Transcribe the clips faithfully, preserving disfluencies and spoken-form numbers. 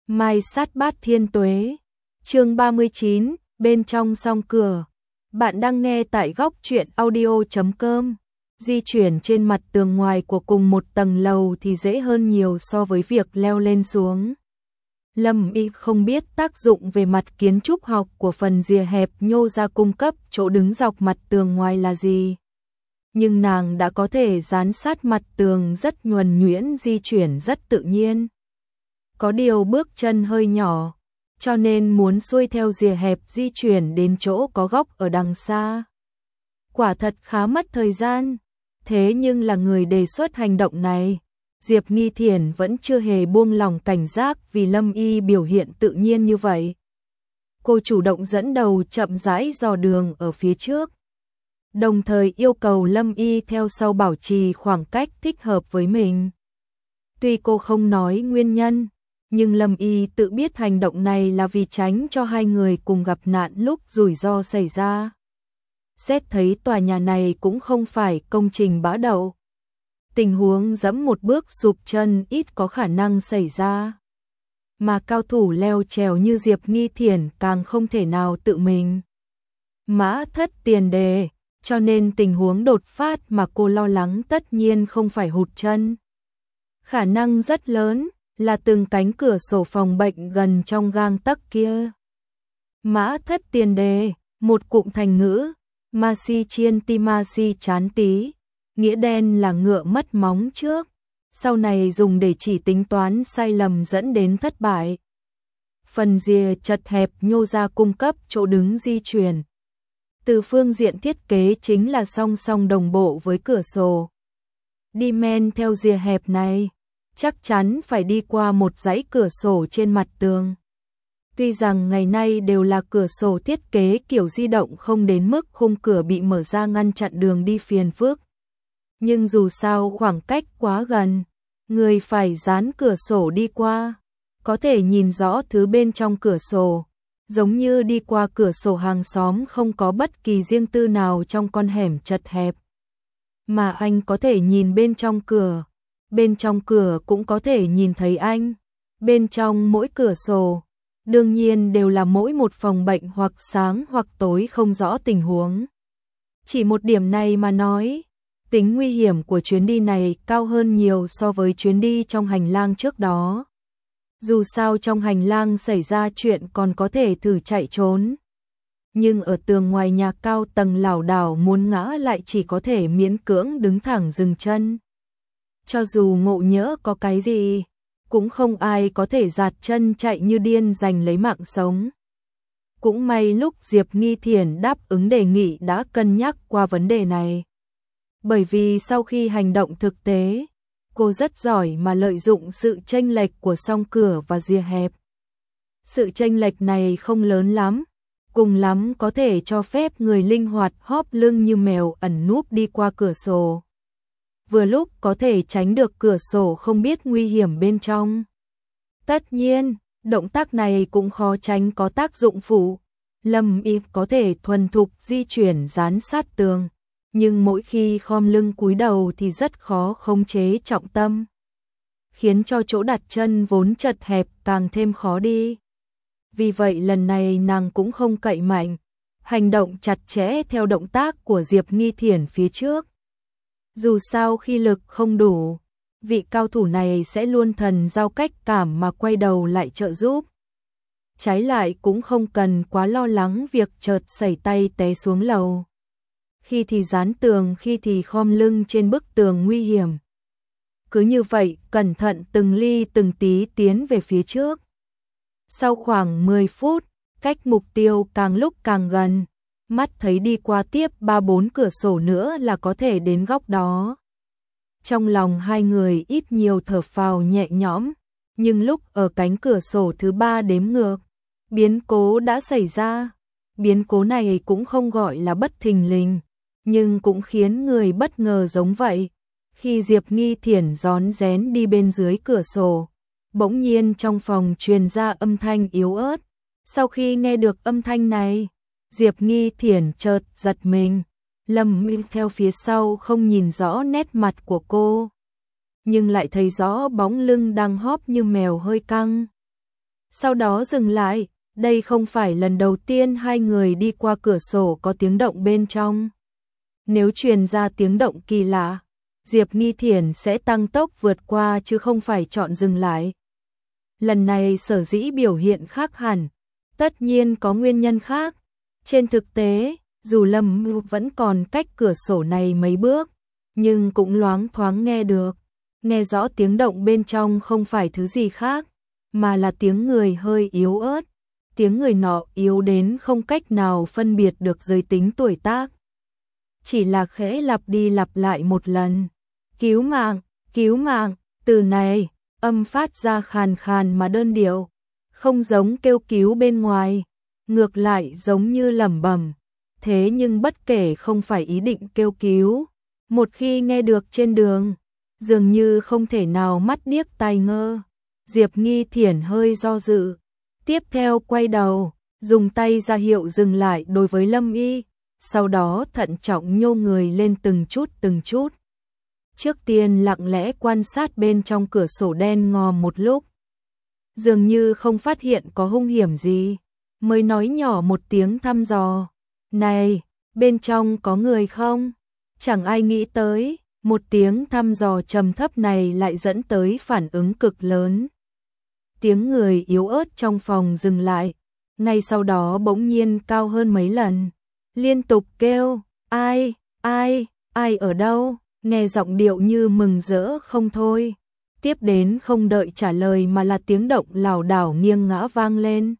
Mai sát bát thiên tuế. Chương ba mươi chín, bên trong song cửa. Bạn đang nghe tại góc truyện audio chấm com. Di chuyển trên mặt tường ngoài của cùng một tầng lầu thì dễ hơn nhiều so với việc leo lên xuống. Lâm Y không biết tác dụng về mặt kiến trúc học của phần rìa hẹp nhô ra cung cấp chỗ đứng dọc mặt tường ngoài là gì. Nhưng nàng đã có thể dán sát mặt tường rất nhuần nhuyễn, di chuyển rất tự nhiên. Có điều bước chân hơi nhỏ, cho nên muốn xuôi theo rìa hẹp di chuyển đến chỗ có góc ở đằng xa. Quả thật khá mất thời gian, thế nhưng là người đề xuất hành động này, Diệp Nghi Thiển vẫn chưa hề buông lòng cảnh giác vì Lâm Y biểu hiện tự nhiên như vậy. Cô chủ động dẫn đầu chậm rãi dò đường ở phía trước, đồng thời yêu cầu Lâm Y theo sau bảo trì khoảng cách thích hợp với mình. Tuy cô không nói nguyên nhân, nhưng Lâm Y tự biết hành động này là vì tránh cho hai người cùng gặp nạn lúc rủi ro xảy ra. Xét thấy tòa nhà này cũng không phải công trình bã đậu, tình huống giẫm một bước sụp chân ít có khả năng xảy ra. Mà cao thủ leo trèo như Diệp Nghi Thiển càng không thể nào tự mình mã thất tiền đề, cho nên tình huống đột phát mà cô lo lắng tất nhiên không phải hụt chân. Khả năng rất lớn là từng cánh cửa sổ phòng bệnh gần trong gang tấc kia. Mã thất tiền đề, một cụm thành ngữ, ma si chiên ti ma si chán tí, nghĩa đen là ngựa mất móng trước, sau này dùng để chỉ tính toán sai lầm dẫn đến thất bại. Phần rìa chật hẹp nhô ra cung cấp chỗ đứng di chuyển. Từ phương diện thiết kế chính là song song đồng bộ với cửa sổ. Đi men theo rìa hẹp này, chắc chắn phải đi qua một dãy cửa sổ trên mặt tường. Tuy rằng ngày nay đều là cửa sổ thiết kế kiểu di động không đến mức khung cửa bị mở ra ngăn chặn đường đi phiền phức. Nhưng dù sao khoảng cách quá gần, người phải dán cửa sổ đi qua, có thể nhìn rõ thứ bên trong cửa sổ, giống như đi qua cửa sổ hàng xóm không có bất kỳ riêng tư nào trong con hẻm chật hẹp. Mà anh có thể nhìn bên trong cửa, bên trong cửa cũng có thể nhìn thấy anh. Bên trong mỗi cửa sổ, đương nhiên đều là mỗi một phòng bệnh hoặc sáng hoặc tối không rõ tình huống. Chỉ một điểm này mà nói, tính nguy hiểm của chuyến đi này cao hơn nhiều so với chuyến đi trong hành lang trước đó. Dù sao trong hành lang xảy ra chuyện còn có thể thử chạy trốn. Nhưng ở tường ngoài nhà cao tầng lảo đảo muốn ngã lại chỉ có thể miễn cưỡng đứng thẳng dừng chân. Cho dù ngộ nhỡ có cái gì, cũng không ai có thể giạt chân chạy như điên giành lấy mạng sống. Cũng may lúc Diệp Nghi Thiển đáp ứng đề nghị đã cân nhắc qua vấn đề này. Bởi vì sau khi hành động thực tế, cô rất giỏi mà lợi dụng sự chênh lệch của song cửa và rìa hẹp. Sự chênh lệch này không lớn lắm, cùng lắm có thể cho phép người linh hoạt hóp lưng như mèo ẩn núp đi qua cửa sổ. Vừa lúc có thể tránh được cửa sổ không biết nguy hiểm bên trong. Tất nhiên, động tác này cũng khó tránh có tác dụng phụ. Lâm Y có thể thuần thục di chuyển dán sát tường, nhưng mỗi khi khom lưng cúi đầu thì rất khó khống chế trọng tâm, khiến cho chỗ đặt chân vốn chật hẹp càng thêm khó đi. Vì vậy lần này nàng cũng không cậy mạnh, hành động chặt chẽ theo động tác của Diệp Nghi Thiển phía trước. Dù sao khi lực không đủ, vị cao thủ này sẽ luôn thần giao cách cảm mà quay đầu lại trợ giúp. Trái lại cũng không cần quá lo lắng việc chợt sẩy tay té xuống lầu. Khi thì dán tường, khi thì khom lưng trên bức tường nguy hiểm. Cứ như vậy, cẩn thận từng ly từng tí tiến về phía trước. Sau khoảng mười phút, cách mục tiêu càng lúc càng gần, mắt thấy đi qua tiếp ba bốn cửa sổ nữa là có thể đến góc đó. Trong lòng hai người ít nhiều thở phào nhẹ nhõm, nhưng lúc ở cánh cửa sổ thứ ba đếm ngược, biến cố đã xảy ra. Biến cố này cũng không gọi là bất thình lình, nhưng cũng khiến người bất ngờ giống vậy. Khi Diệp Nghi Thiển rón rén đi bên dưới cửa sổ, bỗng nhiên trong phòng truyền ra âm thanh yếu ớt. Sau khi nghe được âm thanh này, Diệp Nghi Thiển chợt giật mình. Lâm Y theo phía sau không nhìn rõ nét mặt của cô, nhưng lại thấy rõ bóng lưng đang hóp như mèo hơi căng. sau đó dừng lại. Đây không phải lần đầu tiên hai người đi qua cửa sổ có tiếng động bên trong. Nếu truyền ra tiếng động kỳ lạ, Diệp Nghi Thiển sẽ tăng tốc vượt qua chứ không phải chọn dừng lại. Lần này sở dĩ biểu hiện khác hẳn, tất nhiên có nguyên nhân khác. Trên thực tế, dù Lâm Mưu vẫn còn cách cửa sổ này mấy bước, nhưng cũng loáng thoáng nghe được. Nghe rõ tiếng động bên trong không phải thứ gì khác, mà là tiếng người hơi yếu ớt. Tiếng người nọ yếu đến không cách nào phân biệt được giới tính tuổi tác. Chỉ là khẽ lặp đi lặp lại một lần. Cứu mạng, cứu mạng, từ này, âm phát ra khàn khàn mà đơn điệu. Không giống kêu cứu bên ngoài, ngược lại giống như lẩm bẩm. Thế nhưng bất kể không phải ý định kêu cứu, một khi nghe được trên đường, dường như không thể nào mắt điếc tai ngơ. Diệp Nghi Thiển hơi do dự, tiếp theo quay đầu, dùng tay ra hiệu dừng lại đối với Lâm Y, sau đó thận trọng nhô người lên từng chút từng chút. Trước tiên lặng lẽ quan sát bên trong cửa sổ đen ngòm một lúc, dường như không phát hiện có hung hiểm gì, mới nói nhỏ một tiếng thăm dò. Này, bên trong có người không? Chẳng ai nghĩ tới, một tiếng thăm dò trầm thấp này lại dẫn tới phản ứng cực lớn. Tiếng người yếu ớt trong phòng dừng lại, ngay sau đó bỗng nhiên cao hơn mấy lần, liên tục kêu, ai, ai, ai ở đâu, nghe giọng điệu như mừng rỡ không thôi. Tiếp đến không đợi trả lời mà là tiếng động lảo đảo nghiêng ngã vang lên.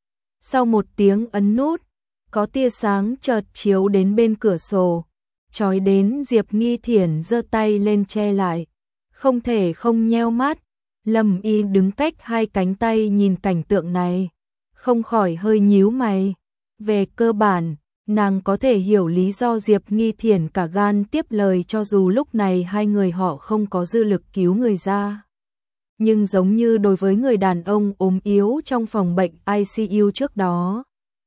Sau một tiếng ấn nút, có tia sáng chợt chiếu đến bên cửa sổ, chói đến Diệp Nghi Thiển giơ tay lên che lại, không thể không nheo mắt. Lâm Y đứng cách hai cánh tay nhìn cảnh tượng này, không khỏi hơi nhíu mày. Về cơ bản, nàng có thể hiểu lý do Diệp Nghi Thiển cả gan tiếp lời cho dù lúc này hai người họ không có dư lực cứu người ra. Nhưng giống như đối với người đàn ông ốm yếu trong phòng bệnh i xê u trước đó,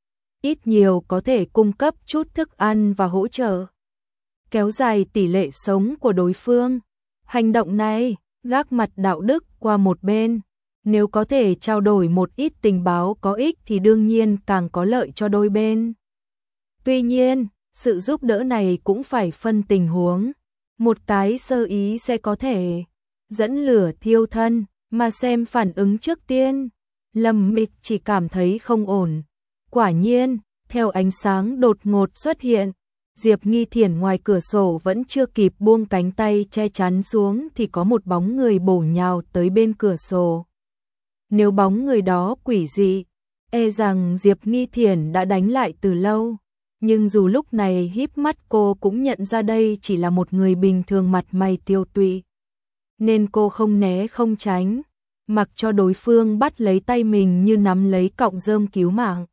ít nhiều có thể cung cấp chút thức ăn và hỗ trợ, kéo dài tỷ lệ sống của đối phương. Hành động này, gác mặt đạo đức qua một bên, nếu có thể trao đổi một ít tình báo có ích thì đương nhiên càng có lợi cho đôi bên. Tuy nhiên, sự giúp đỡ này cũng phải phân tình huống. Một cái sơ ý sẽ có thể dẫn lửa thiêu thân, mà xem phản ứng trước tiên. Lâm Mịch chỉ cảm thấy không ổn. Quả nhiên, theo ánh sáng đột ngột xuất hiện, Diệp Nghi Thiển ngoài cửa sổ vẫn chưa kịp buông cánh tay che chắn xuống thì có một bóng người bổ nhào tới bên cửa sổ. Nếu bóng người đó quỷ dị, e rằng Diệp Nghi Thiển đã đánh lại từ lâu. Nhưng dù lúc này híp mắt cô cũng nhận ra đây chỉ là một người bình thường mặt mày tiêu tụy. Nên cô không né không tránh, mặc cho đối phương bắt lấy tay mình như nắm lấy cọng rơm cứu mạng.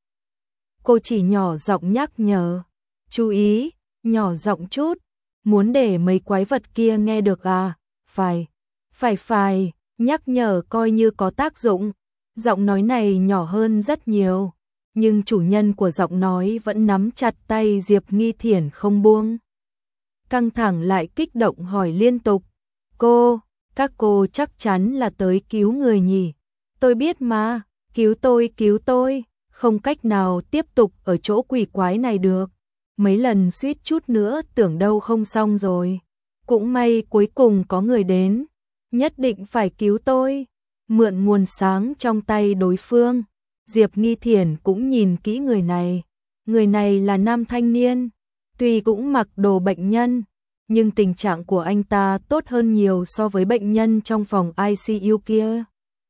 Cô chỉ nhỏ giọng nhắc nhở, chú ý, nhỏ giọng chút, muốn để mấy quái vật kia nghe được à, phải, phải phải, nhắc nhở coi như có tác dụng. Giọng nói này nhỏ hơn rất nhiều, nhưng chủ nhân của giọng nói vẫn nắm chặt tay Diệp Nghi Thiển không buông. Căng thẳng lại kích động hỏi liên tục, cô, các cô chắc chắn là tới cứu người nhỉ? Tôi biết mà, cứu tôi, cứu tôi, không cách nào tiếp tục ở chỗ quỷ quái này được. Mấy lần suýt chút nữa tưởng đâu không xong rồi. Cũng may cuối cùng có người đến, nhất định phải cứu tôi. Mượn nguồn sáng trong tay đối phương, Diệp Nghi Thiển cũng nhìn kỹ người này. Người này là nam thanh niên, tuy cũng mặc đồ bệnh nhân, nhưng tình trạng của anh ta tốt hơn nhiều so với bệnh nhân trong phòng i xê u kia.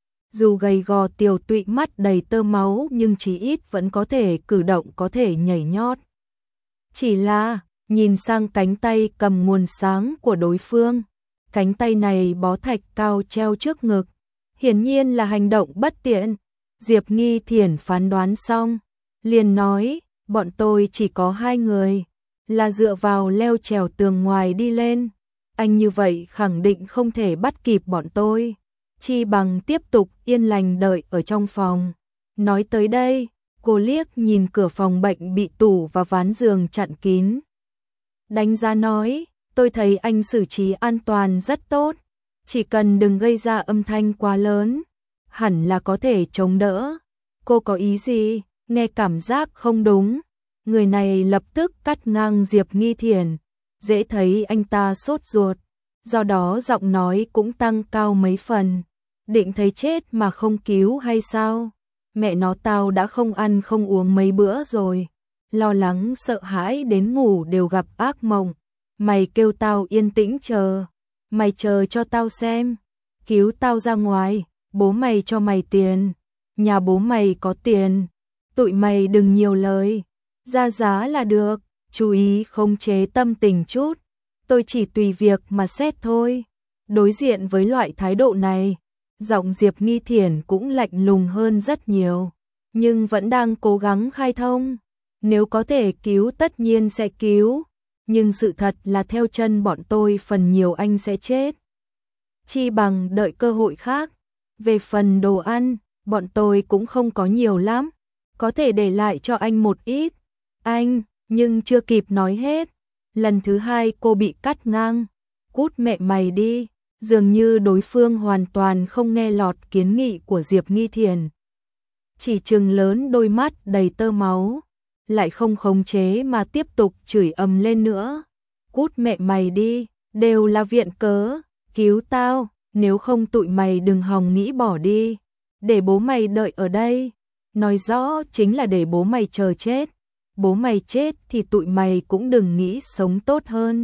Dù gầy gò tiều tụy mắt đầy tơ máu nhưng chí ít vẫn có thể cử động, có thể nhảy nhót. Chỉ là, nhìn sang cánh tay cầm nguồn sáng của đối phương, cánh tay này bó thạch cao treo trước ngực, hiển nhiên là hành động bất tiện. Diệp Nghi Thiển phán đoán xong, liền nói, bọn tôi chỉ có hai người, là dựa vào leo trèo tường ngoài đi lên. Anh như vậy khẳng định không thể bắt kịp bọn tôi, chi bằng tiếp tục yên lành đợi ở trong phòng. Nói tới đây, cô liếc nhìn cửa phòng bệnh bị tủ và ván giường chặn kín. Đánh giá nói, tôi thấy anh xử trí an toàn rất tốt, chỉ cần đừng gây ra âm thanh quá lớn, hẳn là có thể chống đỡ. Cô có ý gì? Nghe cảm giác không đúng. Người này lập tức cắt ngang Diệp Nghi Thiển, dễ thấy anh ta sốt ruột, do đó giọng nói cũng tăng cao mấy phần. Định thấy chết mà không cứu hay sao? Mẹ nó, tao đã không ăn không uống mấy bữa rồi, lo lắng sợ hãi đến ngủ đều gặp ác mộng. Mày kêu tao yên tĩnh chờ, mày chờ cho tao xem, cứu tao ra ngoài, bố mày cho mày tiền, nhà bố mày có tiền, tụi mày đừng nhiều lời, ra giá là được, chú ý khống chế tâm tình chút, tôi chỉ tùy việc mà xét thôi. Đối diện với loại thái độ này, giọng Diệp Nghi Thiển cũng lạnh lùng hơn rất nhiều, nhưng vẫn đang cố gắng khai thông. Nếu có thể cứu tất nhiên sẽ cứu, nhưng sự thật là theo chân bọn tôi phần nhiều anh sẽ chết. Chi bằng đợi cơ hội khác. Về phần đồ ăn, bọn tôi cũng không có nhiều lắm, có thể để lại cho anh một ít. Anh, nhưng chưa kịp nói hết. Lần thứ hai cô bị cắt ngang. Cút mẹ mày đi. Dường như đối phương hoàn toàn không nghe lọt kiến nghị của Diệp Nghi Thiển. Chỉ trừng lớn đôi mắt đầy tơ máu, lại không khống chế mà tiếp tục chửi ầm lên nữa. Cút mẹ mày đi, đều là viện cớ, cứu tao, nếu không tụi mày đừng hòng nghĩ bỏ đi, để bố mày đợi ở đây. Nói rõ chính là để bố mày chờ chết, bố mày chết thì tụi mày cũng đừng nghĩ sống tốt hơn.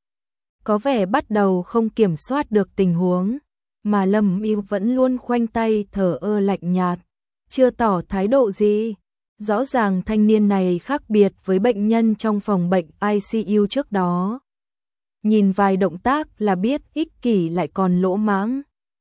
Có vẻ bắt đầu không kiểm soát được tình huống, mà Lâm Y vẫn luôn khoanh tay thờ ơ lạnh nhạt, chưa tỏ thái độ gì. Rõ ràng thanh niên này khác biệt với bệnh nhân trong phòng bệnh i xê u trước đó. Nhìn vài động tác là biết ích kỷ lại còn lỗ mãng.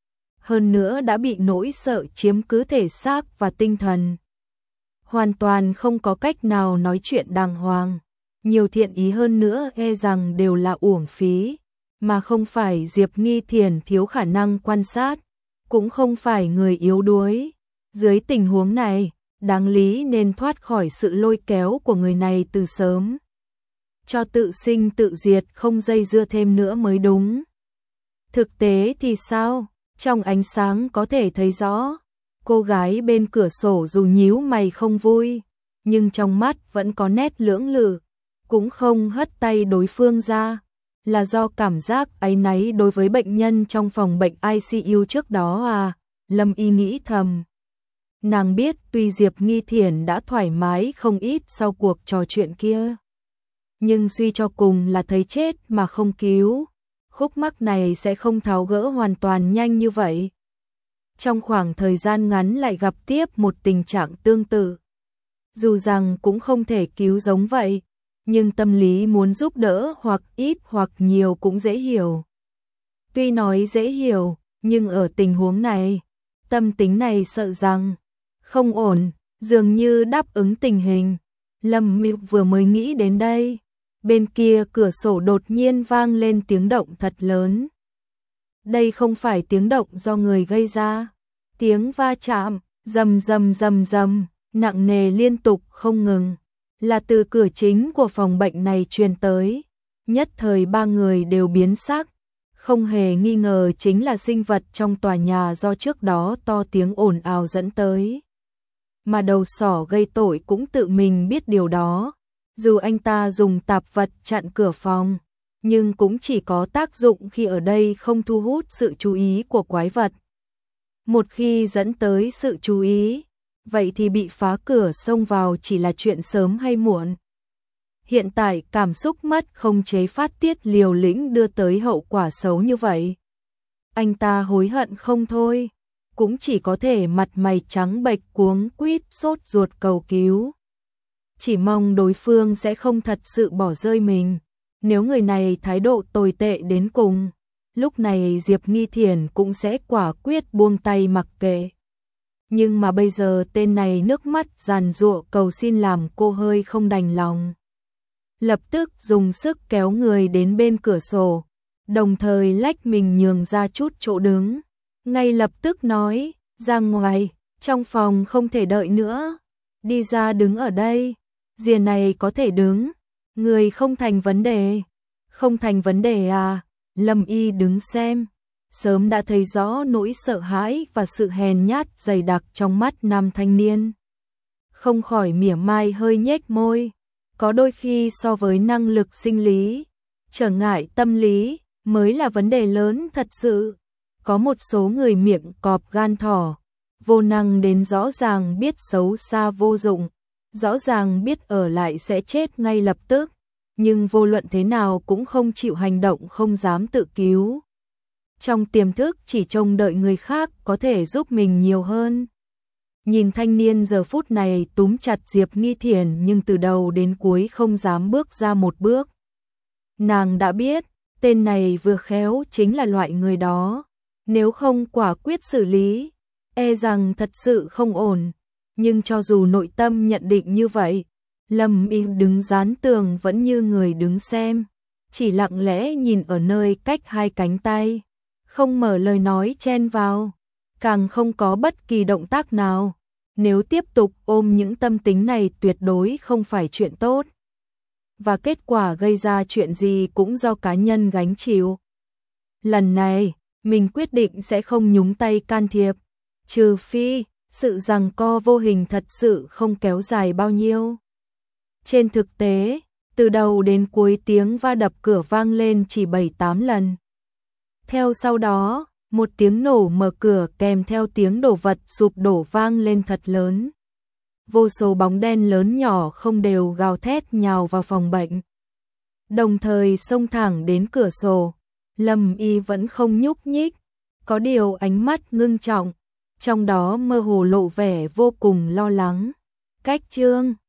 Hơn nữa đã bị nỗi sợ chiếm cứ thể xác và tinh thần. Hoàn toàn không có cách nào nói chuyện đàng hoàng. Nhiều thiện ý hơn nữa e rằng đều là uổng phí. Mà không phải Diệp Nghi Thiển thiếu khả năng quan sát, cũng không phải người yếu đuối. Dưới tình huống này, đáng lý nên thoát khỏi sự lôi kéo của người này từ sớm. Cho tự sinh tự diệt không dây dưa thêm nữa mới đúng. Thực tế thì sao? Trong ánh sáng có thể thấy rõ, cô gái bên cửa sổ dù nhíu mày không vui, nhưng trong mắt vẫn có nét lưỡng lự, cũng không hất tay đối phương ra. Là do cảm giác áy náy đối với bệnh nhân trong phòng bệnh i xê u trước đó à? Lâm Y nghĩ thầm. Nàng biết tuy Diệp Nghi Thiển đã thoải mái không ít sau cuộc trò chuyện kia, nhưng suy cho cùng là thấy chết mà không cứu. Khúc mắc này sẽ không tháo gỡ hoàn toàn nhanh như vậy. Trong khoảng thời gian ngắn lại gặp tiếp một tình trạng tương tự. Dù rằng cũng không thể cứu giống vậy, nhưng tâm lý muốn giúp đỡ hoặc ít hoặc nhiều cũng dễ hiểu. Tuy nói dễ hiểu, nhưng ở tình huống này, tâm tính này sợ rằng không ổn, dường như đáp ứng tình hình. Lâm Mị vừa mới nghĩ đến đây, bên kia cửa sổ đột nhiên vang lên tiếng động thật lớn. Đây không phải tiếng động do người gây ra, tiếng va chạm, rầm rầm rầm rầm, nặng nề liên tục không ngừng, là từ cửa chính của phòng bệnh này truyền tới. Nhất thời ba người đều biến sắc, không hề nghi ngờ chính là sinh vật trong tòa nhà do trước đó to tiếng ồn ào dẫn tới. Mà đầu sỏ gây tội cũng tự mình biết điều đó. Dù anh ta dùng tạp vật chặn cửa phòng, nhưng cũng chỉ có tác dụng khi ở đây không thu hút sự chú ý của quái vật. Một khi dẫn tới sự chú ý, vậy thì bị phá cửa xông vào chỉ là chuyện sớm hay muộn. Hiện tại cảm xúc mất khống chế phát tiết liều lĩnh đưa tới hậu quả xấu như vậy. Anh ta hối hận không thôi, cũng chỉ có thể mặt mày trắng bệch cuống quýt sốt ruột cầu cứu. Chỉ mong đối phương sẽ không thật sự bỏ rơi mình. Nếu người này thái độ tồi tệ đến cùng, lúc này Diệp Nghi Thiển cũng sẽ quả quyết buông tay mặc kệ. Nhưng mà bây giờ tên này nước mắt giàn giụa cầu xin làm cô hơi không đành lòng. Lập tức dùng sức kéo người đến bên cửa sổ, đồng thời lách mình nhường ra chút chỗ đứng. Ngay lập tức nói, ra ngoài, trong phòng không thể đợi nữa, đi ra đứng ở đây, rìa này có thể đứng, người không thành vấn đề, không thành vấn đề à, Lâm Y đứng xem, sớm đã thấy rõ nỗi sợ hãi và sự hèn nhát dày đặc trong mắt nam thanh niên. Không khỏi mỉa mai hơi nhếch môi, có đôi khi so với năng lực sinh lý, trở ngại tâm lý mới là vấn đề lớn thật sự. Có một số người miệng cọp gan thỏ, vô năng đến rõ ràng biết xấu xa vô dụng, rõ ràng biết ở lại sẽ chết ngay lập tức, nhưng vô luận thế nào cũng không chịu hành động, không dám tự cứu. Trong tiềm thức chỉ trông đợi người khác có thể giúp mình nhiều hơn. Nhìn thanh niên giờ phút này túm chặt Diệp Nghi Thiển nhưng từ đầu đến cuối không dám bước ra một bước. Nàng đã biết, tên này vừa khéo chính là loại người đó. Nếu không quả quyết xử lý, e rằng thật sự không ổn. Nhưng cho dù nội tâm nhận định như vậy, Lâm Y đứng dán tường vẫn như người đứng xem, chỉ lặng lẽ nhìn ở nơi cách hai cánh tay, không mở lời nói chen vào, càng không có bất kỳ động tác nào. Nếu tiếp tục ôm những tâm tính này tuyệt đối không phải chuyện tốt. Và kết quả gây ra chuyện gì cũng do cá nhân gánh chịu. Lần này, mình quyết định sẽ không nhúng tay can thiệp, trừ phi sự giằng co vô hình thật sự không kéo dài bao nhiêu. Trên thực tế, từ đầu đến cuối tiếng va đập cửa vang lên chỉ bảy tám lần. Theo sau đó, một tiếng nổ mở cửa kèm theo tiếng đổ vật sụp đổ vang lên thật lớn. Vô số bóng đen lớn nhỏ không đều gào thét nhào vào phòng bệnh, đồng thời xông thẳng đến cửa sổ. Lâm Y vẫn không nhúc nhích, có điều ánh mắt ngưng trọng, trong đó mơ hồ lộ vẻ vô cùng lo lắng. Cách chương